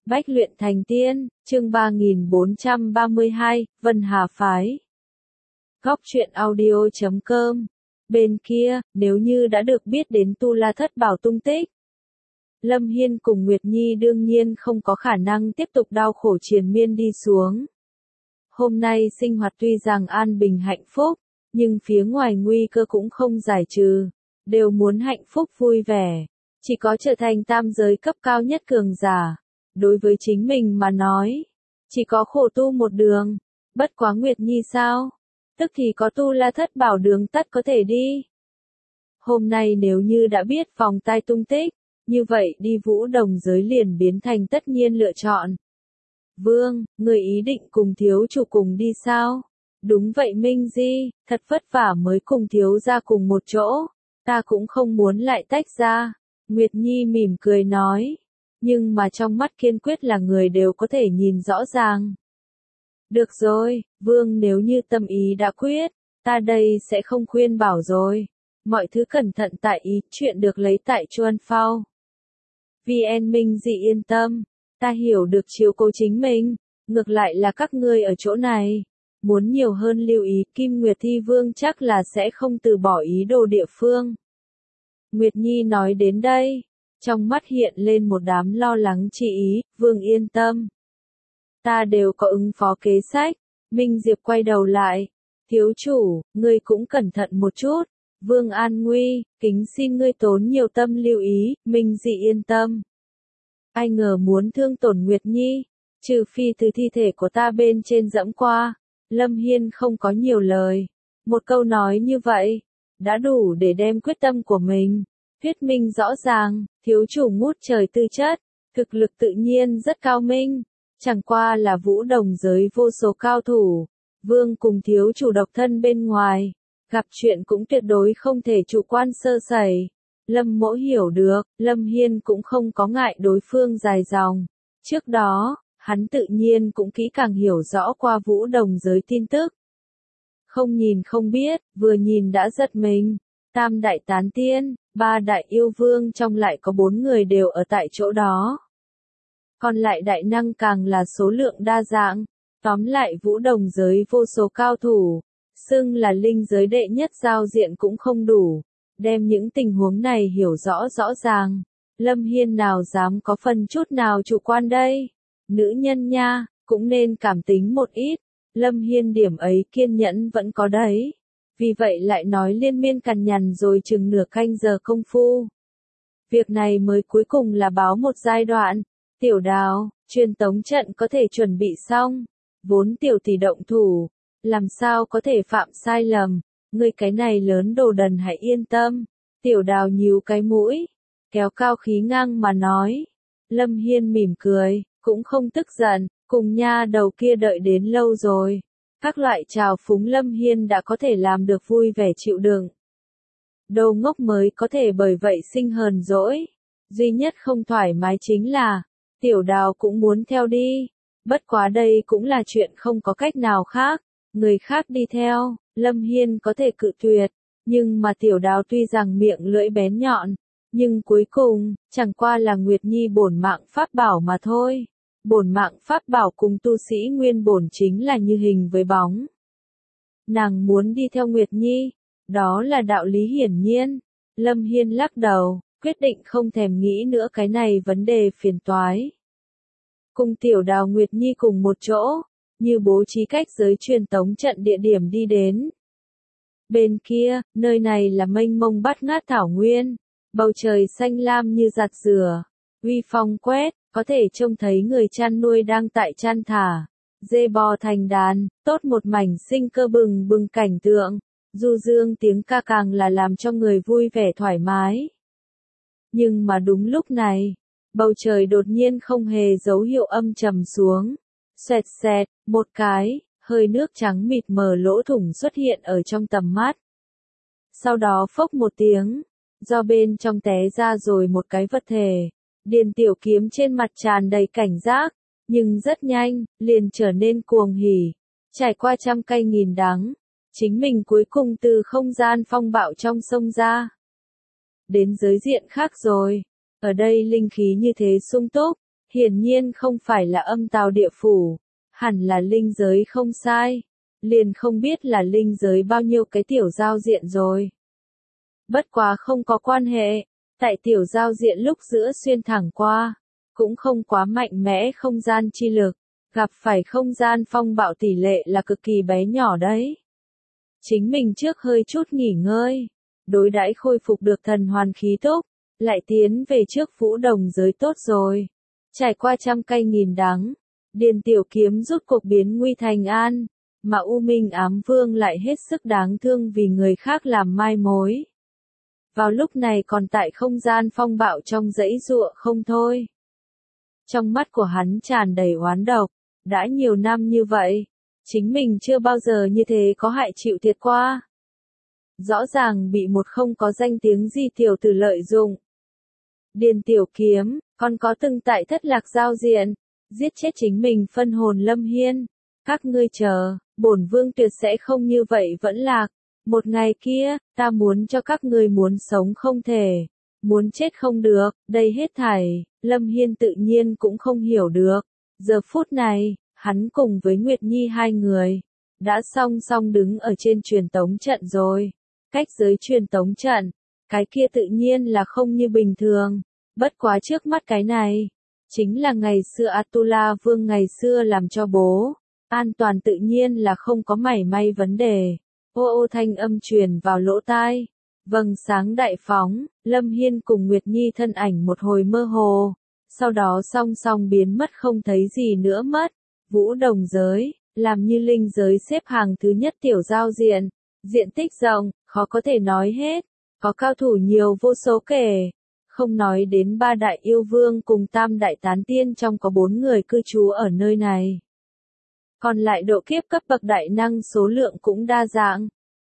Bách luyện thành tiên, chương 3432, Vân Hà Phái. Góc truyện audio.com. Bên kia, nếu như đã được biết đến Tu La Thất Bảo tung tích, Lâm Hiên cùng Nguyệt Nhi đương nhiên không có khả năng tiếp tục đau khổ triền miên đi xuống. Hôm nay sinh hoạt tuy rằng an bình hạnh phúc, nhưng phía ngoài nguy cơ cũng không giải trừ, đều muốn hạnh phúc vui vẻ, chỉ có trở thành tam giới cấp cao nhất cường giả. Đối với chính mình mà nói, chỉ có khổ tu một đường, bất quá Nguyệt Nhi sao? Tức thì có Tu La Thất Bảo đường tắt có thể đi. Hôm nay nếu như đã biết vòng tay tung tích, như vậy đi Vũ Đồng giới liền biến thành tất nhiên lựa chọn. Vương, người ý định cùng thiếu chủ cùng đi sao? Đúng vậy Minh Di, thật vất vả mới cùng thiếu ra cùng một chỗ, ta cũng không muốn lại tách ra. Nguyệt Nhi mỉm cười nói. Nhưng mà trong mắt kiên quyết là người đều có thể nhìn rõ ràng. Được rồi, Vương nếu như tâm ý đã quyết, ta đây sẽ không khuyên bảo rồi. Mọi thứ cẩn thận tại ý, chuyện được lấy tại Chuan Phao. VN Minh Dị yên tâm, ta hiểu được chiếu cố chính mình, ngược lại là các ngươi ở chỗ này. Muốn nhiều hơn lưu ý, Kim Nguyệt Thi Vương chắc là sẽ không từ bỏ ý đồ địa phương. Nguyệt Nhi nói đến đây. Trong mắt hiện lên một đám lo lắng chi ý, Vương yên tâm. Ta đều có ứng phó kế sách. Minh Diệp quay đầu lại. Thiếu chủ, ngươi cũng cẩn thận một chút. Vương an nguy, kính xin ngươi tốn nhiều tâm lưu ý, Minh Dị yên tâm. Ai ngờ muốn thương tổn Nguyệt Nhi, trừ phi từ thi thể của ta bên trên dẫm qua. Lâm Hiên không có nhiều lời. Một câu nói như vậy, đã đủ để đem quyết tâm của mình thuyết minh rõ ràng. Thiếu chủ ngút trời tư chất, thực lực tự nhiên rất cao minh, chẳng qua là Vũ Đồng giới vô số cao thủ, Vương cùng thiếu chủ độc thân bên ngoài, gặp chuyện cũng tuyệt đối không thể chủ quan sơ sẩy. Lâm Mỗ hiểu được, Lâm Hiên cũng không có ngại đối phương dài dòng. Trước đó, hắn tự nhiên cũng kỹ càng hiểu rõ qua Vũ Đồng giới tin tức. Không nhìn không biết, vừa nhìn đã giật mình. Tam đại tán tiên, ba đại yêu vương trong lại có 4 người đều ở tại chỗ đó. Còn lại đại năng càng là số lượng đa dạng. Tóm lại Vũ Đồng giới vô số cao thủ, xưng là linh giới đệ nhất giao diện cũng không đủ. Đem những tình huống này hiểu rõ rõ ràng. Lâm Hiên nào dám có phần chút nào chủ quan đây. Nữ nhân nha, cũng nên cảm tính một ít. Lâm Hiên điểm ấy kiên nhẫn vẫn có đấy. Vì vậy lại nói liên miên cằn nhằn rồi chừng nửa canh giờ công phu. Việc này mới cuối cùng là báo một giai đoạn. Tiểu Đào, truyền tống trận có thể chuẩn bị xong. Vốn tiểu tỷ động thủ, làm sao có thể phạm sai lầm. Ngươi cái này lớn đồ đần hãy yên tâm. Tiểu Đào nhíu cái mũi, kéo cao khí ngang mà nói. Lâm Hiên mỉm cười, cũng không tức giận, cùng nha đầu kia đợi đến lâu rồi. Các loại trào phúng Lâm Hiên đã có thể làm được vui vẻ chịu đựng. Đồ ngốc mới có thể bởi vậy sinh hờn dỗi. Duy nhất không thoải mái chính là, Tiểu Đào cũng muốn theo đi. Bất quá đây cũng là chuyện không có cách nào khác. Người khác đi theo, Lâm Hiên có thể cự tuyệt. Nhưng mà Tiểu Đào tuy rằng miệng lưỡi bén nhọn, nhưng cuối cùng, chẳng qua là Nguyệt Nhi bổn mạng pháp bảo mà thôi. Bổn mạng pháp bảo cùng tu sĩ nguyên bổn chính là như hình với bóng. Nàng muốn đi theo Nguyệt Nhi, đó là đạo lý hiển nhiên. Lâm Hiên lắc đầu, quyết định không thèm nghĩ nữa cái này vấn đề phiền toái. Cùng Tiểu Đào Nguyệt Nhi cùng một chỗ, như bố trí cách giới truyền tống trận địa điểm đi đến. Bên kia, nơi này là mênh mông bát ngát thảo nguyên, bầu trời xanh lam như giặt rửa, uy phong quét. Có thể trông thấy người chăn nuôi đang tại chăn thả, dê bò thành đàn, tốt một mảnh sinh cơ bừng bừng cảnh tượng, du dương tiếng ca càng là làm cho người vui vẻ thoải mái. Nhưng mà đúng lúc này, bầu trời đột nhiên không hề dấu hiệu âm trầm xuống, xoẹt xẹt, một cái, hơi nước trắng mịt mờ lỗ thủng xuất hiện ở trong tầm mắt. Sau đó phốc một tiếng, do bên trong té ra rồi một cái vật thể. Điền Tiểu Kiếm trên mặt tràn đầy cảnh giác, nhưng rất nhanh, liền trở nên cuồng hỉ. Trải qua trăm cay nghìn đắng, chính mình cuối cùng từ không gian phong bạo trong sông ra. Đến giới diện khác rồi, ở đây linh khí như thế sung túc, Hiển nhiên không phải là âm tào địa phủ, hẳn là linh giới không sai. Liền không biết là linh giới bao nhiêu cái tiểu giao diện rồi. Bất quá không có quan hệ, tại tiểu giao diện lúc giữa xuyên thẳng qua, cũng không quá mạnh mẽ không gian chi lực, gặp phải không gian phong bạo tỷ lệ là cực kỳ bé nhỏ đấy. Chính mình trước hơi chút nghỉ ngơi, đối đãi khôi phục được thần hoàn khí túc, lại tiến về trước vũ đồng giới tốt rồi. Trải qua trăm cay nghìn đắng, Điền Tiểu Kiếm rút cuộc biến nguy thành an, mà U Minh Ám Vương lại hết sức đáng thương vì người khác làm mai mối. Vào lúc này còn tại không gian phong bạo trong dãy giụa không thôi. Trong mắt của hắn tràn đầy oán độc, đã nhiều năm như vậy, chính mình chưa bao giờ như thế có hại chịu thiệt qua. Rõ ràng bị một không có danh tiếng gì tiểu tử lợi dụng. Điền Tiểu Kiếm, còn có từng tại thất lạc giao diện, giết chết chính mình phân hồn Lâm Hiên. Các ngươi chờ, bổn vương tuyệt sẽ không như vậy vẫn lạc. Một ngày kia, ta muốn cho các ngươi muốn sống không thể, muốn chết không được, đây hết thảy, Lâm Hiên tự nhiên cũng không hiểu được. Giờ phút này, hắn cùng với Nguyệt Nhi hai người, đã song song đứng ở trên truyền tống trận rồi. Cách giới truyền tống trận, cái kia tự nhiên là không như bình thường, bất quá trước mắt cái này, chính là ngày xưa Atula Vương ngày xưa làm cho bố, an toàn tự nhiên là không có mảy may vấn đề. Ô ô thanh âm truyền vào lỗ tai, vầng sáng đại phóng, Lâm Hiên cùng Nguyệt Nhi thân ảnh một hồi mơ hồ, sau đó song song biến mất không thấy gì nữa mất. Vũ đồng giới, làm như linh giới xếp hàng thứ nhất tiểu giao diện, diện tích rộng, khó có thể nói hết, có cao thủ nhiều vô số kể. Không nói đến ba đại yêu vương cùng tam đại tán tiên trong có 4 người cư trú ở nơi này. Còn lại độ kiếp cấp bậc đại năng số lượng cũng đa dạng.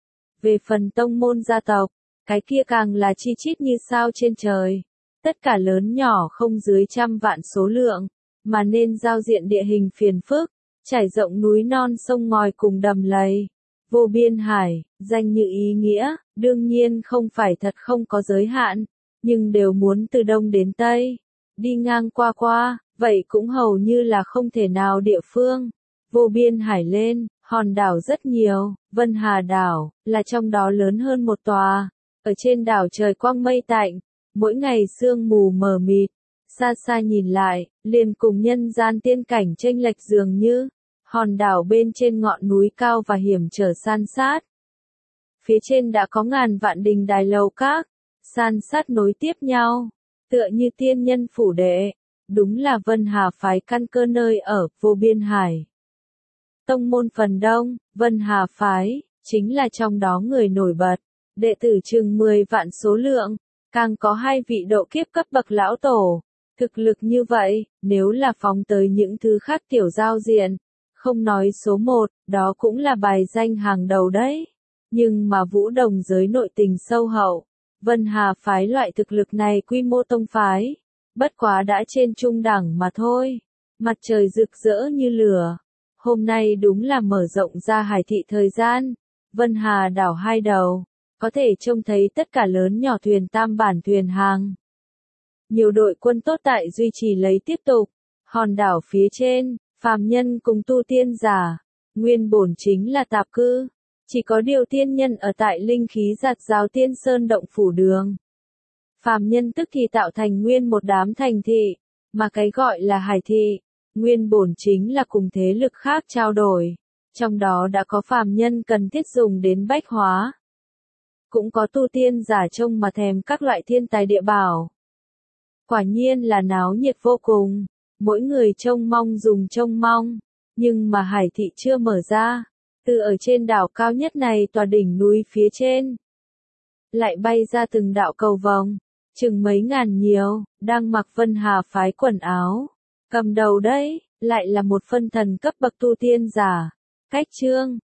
Về phần tông môn gia tộc, cái kia càng là chi chít như sao trên trời. Tất cả lớn nhỏ không dưới 100 vạn số lượng, mà nên giao diện địa hình phiền phức, trải rộng núi non sông ngòi cùng đầm lầy. Vô biên hải, danh như ý nghĩa, đương nhiên không phải thật không có giới hạn, nhưng đều muốn từ đông đến tây, đi ngang qua qua, vậy cũng hầu như là không thể nào địa phương. Vô biên hải lên, hòn đảo rất nhiều, Vân Hà đảo, là trong đó lớn hơn một tòa. Ở trên đảo trời quang mây tạnh, mỗi ngày sương mù mờ mịt, xa xa nhìn lại, liền cùng nhân gian tiên cảnh chênh lệch dường như, hòn đảo bên trên ngọn núi cao và hiểm trở san sát. Phía trên đã có ngàn vạn đình đài lầu các, san sát nối tiếp nhau, tựa như tiên nhân phủ đệ, đúng là Vân Hà phái căn cơ nơi ở vô biên hải. Tông môn phần đông, Vân Hà phái, chính là trong đó người nổi bật, đệ tử chừng 10 vạn số lượng, càng có 2 vị độ kiếp cấp bậc lão tổ. Thực lực như vậy, nếu là phóng tới những thứ khác tiểu giao diện, không nói số 1, đó cũng là bài danh hàng đầu đấy. Nhưng mà vũ đồng giới nội tình sâu hậu, Vân Hà phái loại thực lực này quy mô tông phái, bất quá đã trên trung đẳng mà thôi. Mặt trời rực rỡ như lửa. Hôm nay đúng là mở rộng ra hải thị thời gian. Vân Hà đảo hai đầu, có thể trông thấy tất cả lớn nhỏ thuyền tam bản thuyền hàng. Nhiều đội quân tốt tại duy trì lấy tiếp tục. Hòn đảo phía trên, phàm nhân cùng tu tiên giả, nguyên bổn chính là tạp cư. Chỉ có điều tiên nhân ở tại linh khí giạt rào tiên sơn động phủ đường. Phàm nhân tức thì tạo thành nguyên một đám thành thị, mà cái gọi là hải thị, nguyên bổn chính là cùng thế lực khác trao đổi. Trong đó đã có phàm nhân cần thiết dùng đến bách hóa. Cũng có tu tiên giả trông mà thèm các loại thiên tài địa bảo. Quả nhiên là náo nhiệt vô cùng, mỗi người trông mong dùng trông mong, nhưng mà hải thị chưa mở ra. Từ ở trên đảo cao nhất này tòa đỉnh núi phía trên, lại bay ra từng đạo cầu vồng, chừng mấy ngàn nhiều, đang mặc Vân Hà phái quần áo. Cầm đầu đấy, lại là một phân thần cấp bậc tu tiên giả. Cách chương